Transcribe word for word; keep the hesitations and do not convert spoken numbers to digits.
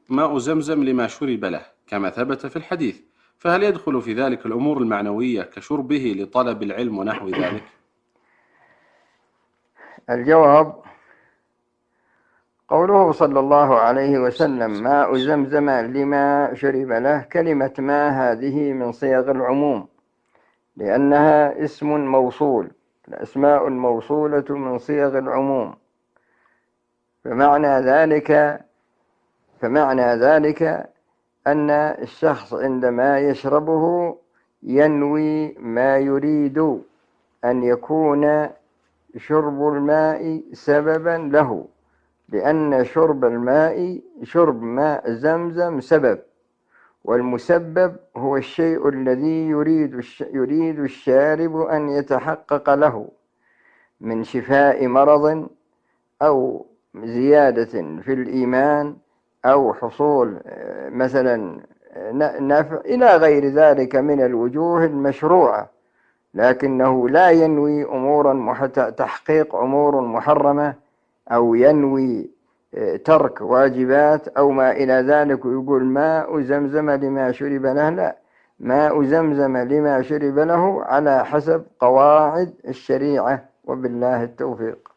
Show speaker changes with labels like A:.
A: ماء زمزم لما شرب له كما ثبت في الحديث، فهل يدخل في ذلك الأمور المعنوية كشربه لطلب العلم ونحو ذلك؟
B: الجواب: قوله صلى الله عليه وسلم ماء زمزم لما شرب له، كلمة ما هذه من صيغ العموم، لأنها اسم موصول، الأسماء الموصولة من صيغ العموم، فمعنى ذلك فمعنى ذلك أن الشخص عندما يشربه ينوي ما يريد أن يكون شرب الماء سببا له، لأن شرب الماء شرب ماء زمزم سبب، والمسبب هو الشيء الذي يريد يريد الشارب أن يتحقق له من شفاء مرض أو زيادة في الإيمان أو حصول مثلا نفع إلى غير ذلك من الوجوه المشروعة، لكنه لا ينوي أمورا تحقيق أمور محرمة أو ينوي ترك واجبات أو ما إلى ذلك، ويقول ماء زمزم لما شرب له. لا، ماء زمزم لما شرب له على حسب قواعد الشريعة، وبالله التوفيق.